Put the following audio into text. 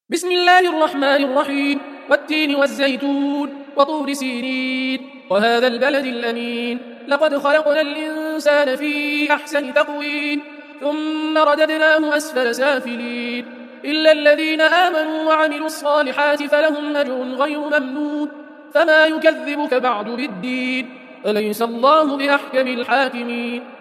بسم الله الرحمن الرحيم والتين والزيتون وطور سينين وهذا البلد الأمين لقد خلقنا الإنسان في أحسن تقويم ثم رددناه أسفل سافلين إلا الذين آمنوا وعملوا الصالحات فلهم أجر غير ممنون فما يكذبك بعد بالدين أليس الله بأحكم الحاكمين